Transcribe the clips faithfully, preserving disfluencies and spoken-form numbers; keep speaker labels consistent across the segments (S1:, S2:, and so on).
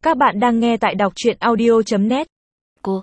S1: Các bạn đang nghe tại đọc truyện audio chấm net.
S2: Cô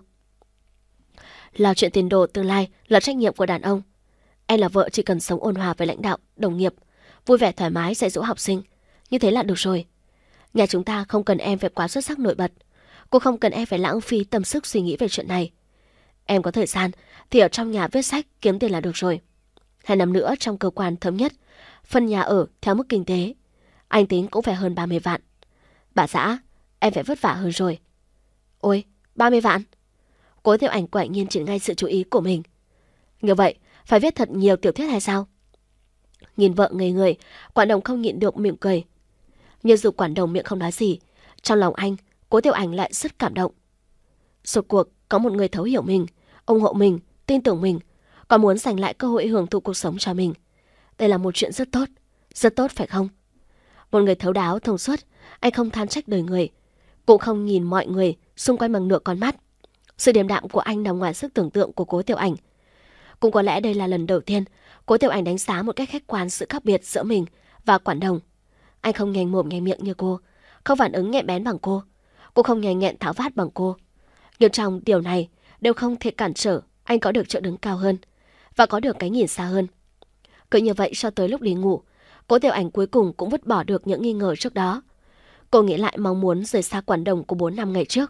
S2: lo chuyện tiền đồ tương lai là trách nhiệm của đàn ông. Em là vợ chỉ cần sống ôn hòa với lãnh đạo, đồng nghiệp, vui vẻ thoải mái dạy dỗ học sinh, như thế là được rồi. Nhà chúng ta không cần em phải quá xuất sắc nổi bật. Cô không cần em phải lãng phí tâm sức suy nghĩ về chuyện này. Em có thời gian thì ở trong nhà viết sách kiếm tiền là được rồi. Hai năm nữa trong cơ quan thống nhất phân nhà ở theo mức kinh tế, anh tính cũng phải hơn ba mươi vạn. Bà xã, em phải vất vả hơn rồi. Ôi, ba mươi vạn? Cố Tiểu Ảnh quả nhiên chuyển ngay sự chú ý của mình. Như vậy, phải viết thật nhiều tiểu thuyết hay sao? Nhìn vợ ngây người, Quản Đồng không nhịn được mỉm cười. Nhưng dù Quản Đồng miệng không nói gì, trong lòng anh, Cố Tiểu Ảnh lại rất cảm động. Rốt cuộc có một người thấu hiểu mình, ủng hộ mình, tin tưởng mình, còn muốn giành lại cơ hội hưởng thụ cuộc sống cho mình. Đây là một chuyện rất tốt, rất tốt phải không? Một người thấu đáo, thông suốt, anh không than trách đời người, cũng không nhìn mọi người xung quanh bằng nửa con mắt. Sự điềm đạm của anh nằm ngoài sức tưởng tượng của Cố Tiểu Ảnh. Cũng có lẽ đây là lần đầu tiên Cố Tiểu Ảnh đánh giá một cách khách quan sự khác biệt giữa mình và Quản Đồng. Anh không nhanh mồm nhanh miệng như cô, không phản ứng nhạy bén bằng cô, cô không nhanh nhẹn tháo vát bằng cô. Nhưng trong điều này đều không thể cản trở anh có được chỗ đứng cao hơn và có được cái nhìn xa hơn. Cứ như vậy cho tới lúc đi ngủ, Cố Tiểu Ảnh cuối cùng cũng vứt bỏ được những nghi ngờ trước đó. Cô nghĩ lại mong muốn rời xa Quản Đồng của bốn năm ngày trước.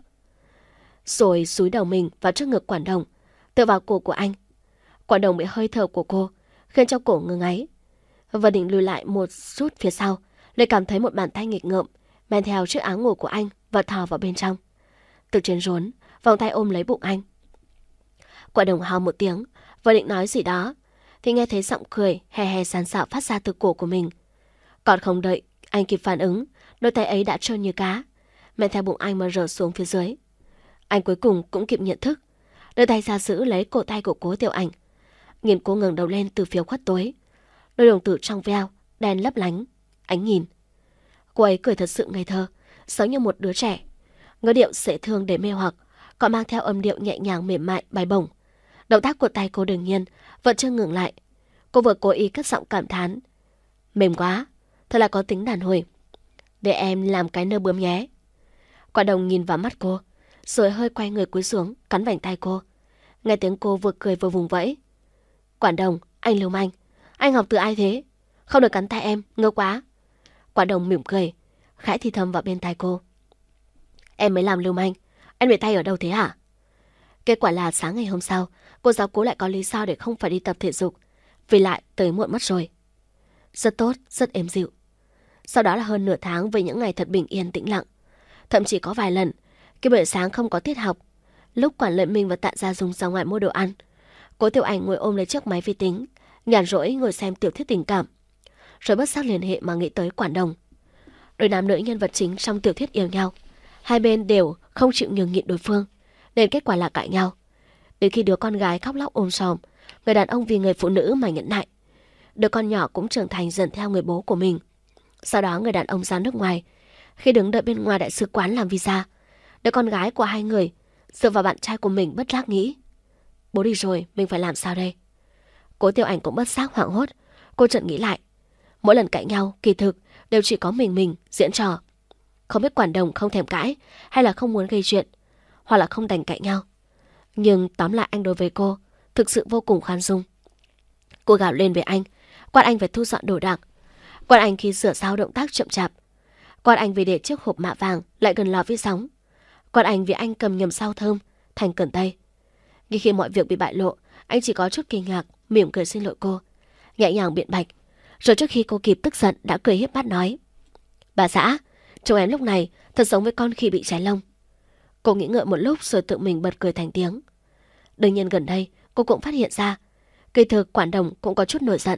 S2: Rồi dúi đầu mình vào trước ngực Quản Đồng, tựa vào cổ của anh. Quản Đồng bị hơi thở của cô khiến cho cổ ngưng ấy, và định lùi lại một chút phía sau, lại cảm thấy một bàn tay nghịch ngợm men theo chiếc áo ngủ của anh và thò vào bên trong. Từ trên rốn, vòng tay ôm lấy bụng anh. Quản Đồng hò một tiếng, vừa định nói gì đó thì nghe thấy giọng cười hè hè sàn sạo phát ra từ cổ của mình. Còn không đợi anh kịp phản ứng, đôi tay ấy đã trơn như cá, men theo bụng anh mà rỡ xuống phía dưới. Anh cuối cùng cũng kịp nhận thức, đưa tay ra giữ lấy cổ tay của Cố Tiểu Ảnh. Nhìn cô ngẩng đầu lên từ phía khuất tối, đôi đồng tử trong veo đen lấp lánh ánh nhìn. Cô ấy cười thật sự ngây thơ, giống như một đứa trẻ, ngữ điệu dễ thương để mê hoặc, còn mang theo âm điệu nhẹ nhàng mềm mại bay bổng. Động tác của tay cô đương nhiên vẫn chưa ngừng lại. Cô vừa cố ý cất giọng cảm thán: mềm quá, thật là có tính đàn hồi. Để em làm cái nơ bướm nhé. Quản Đồng nhìn vào mắt cô, rồi hơi quay người cúi xuống cắn vành tay cô. Nghe tiếng cô vừa cười vừa vùng vẫy. Quản Đồng, anh lưu manh, anh học từ ai thế? Không được cắn tay em, ngơ quá. Quản Đồng mỉm cười, khẽ thì thầm vào bên tai cô. Em mới làm lưu manh, em bị tay ở đâu thế hả? Kết quả là sáng ngày hôm sau, cô giáo Cố lại có lý do để không phải đi tập thể dục, vì lại tới muộn mất rồi. Rất tốt, rất êm dịu. Sau đó là hơn nửa tháng với những ngày thật bình yên tĩnh lặng. Thậm chí có vài lần, cái buổi sáng không có tiết học, lúc Quản Lợi Minh và Tạ Gia Dung ra ngoài mua đồ ăn, Cố Tiểu Ảnh ngồi ôm lấy chiếc máy vi tính, nhàn rỗi ngồi xem tiểu thuyết tình cảm, rồi bất giác liên hệ mà nghĩ tới Quản Đồng. Đôi nam nữ nhân vật chính trong tiểu thuyết yêu nhau, hai bên đều không chịu nhường nhịn đối phương, nên kết quả là cãi nhau. Đến khi đứa con gái khóc lóc ôm sòm, người đàn ông vì người phụ nữ mà nhẫn nại. Đứa con nhỏ cũng trưởng thành dần theo người bố của mình. Sau đó người đàn ông ra nước ngoài. Khi đứng đợi bên ngoài đại sứ quán làm visa, đứa con gái của hai người dựa vào bạn trai của mình bất giác nghĩ: bố đi rồi, mình phải làm sao đây? Cố Tiểu Ảnh cũng bất giác hoảng hốt. Cô chợt nghĩ lại, mỗi lần cãi nhau kỳ thực đều chỉ có mình mình diễn trò. Không biết Quản Đồng không thèm cãi, hay là không muốn gây chuyện, hoặc là không đành cãi nhau. Nhưng tóm lại anh đối với cô thực sự vô cùng khoan dung. Cô gào lên với anh, quát anh phải thu dọn đồ đạc, quát anh khi sửa sao động tác chậm chạp, quát anh vì để chiếc hộp mạ vàng lại gần lò vi sóng, quát anh vì anh cầm nhầm sao thơm thành cần tây. Nhưng khi mọi việc bị bại lộ, anh chỉ có chút kinh ngạc, mỉm cười xin lỗi cô, nhẹ nhàng biện bạch. Rồi trước khi cô kịp tức giận đã cười hiếp mắt nói: bà xã, chồng em lúc này thật giống với con khỉ bị cháy lông. Cô nghĩ ngợi một lúc rồi tự mình bật cười thành tiếng. Đương nhiên gần đây cô cũng phát hiện ra, kỳ thực Quản Đồng cũng có chút nổi giận.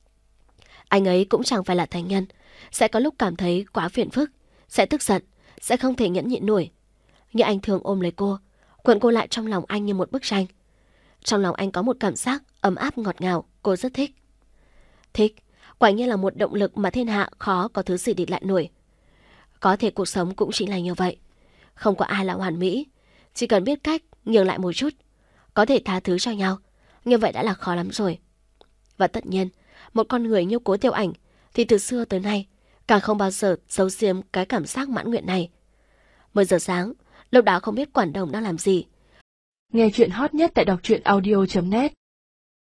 S2: Anh ấy cũng chẳng phải là thành nhân, sẽ có lúc cảm thấy quá phiền phức, sẽ tức giận, sẽ không thể nhẫn nhịn nổi. Nhưng anh thường ôm lấy cô, cuộn cô lại trong lòng anh như một bức tranh. Trong lòng anh có một cảm giác ấm áp ngọt ngào, cô rất thích. Thích, quả nhiên là một động lực mà thiên hạ khó có thứ gì địch lại nổi. Có thể cuộc sống cũng chính là như vậy. Không có ai là hoàn mỹ, chỉ cần biết cách nhường lại một chút, có thể tha thứ cho nhau, như vậy đã là khó lắm rồi. Và tất nhiên, một con người như Cố Tiểu Ảnh thì từ xưa tới nay càng không bao giờ giấu giếm cái cảm giác mãn nguyện này. mười giờ sáng, lúc đó không biết Quản Đồng đang làm gì.
S1: Nghe chuyện hot nhất tại đọc truyện audio chấm net.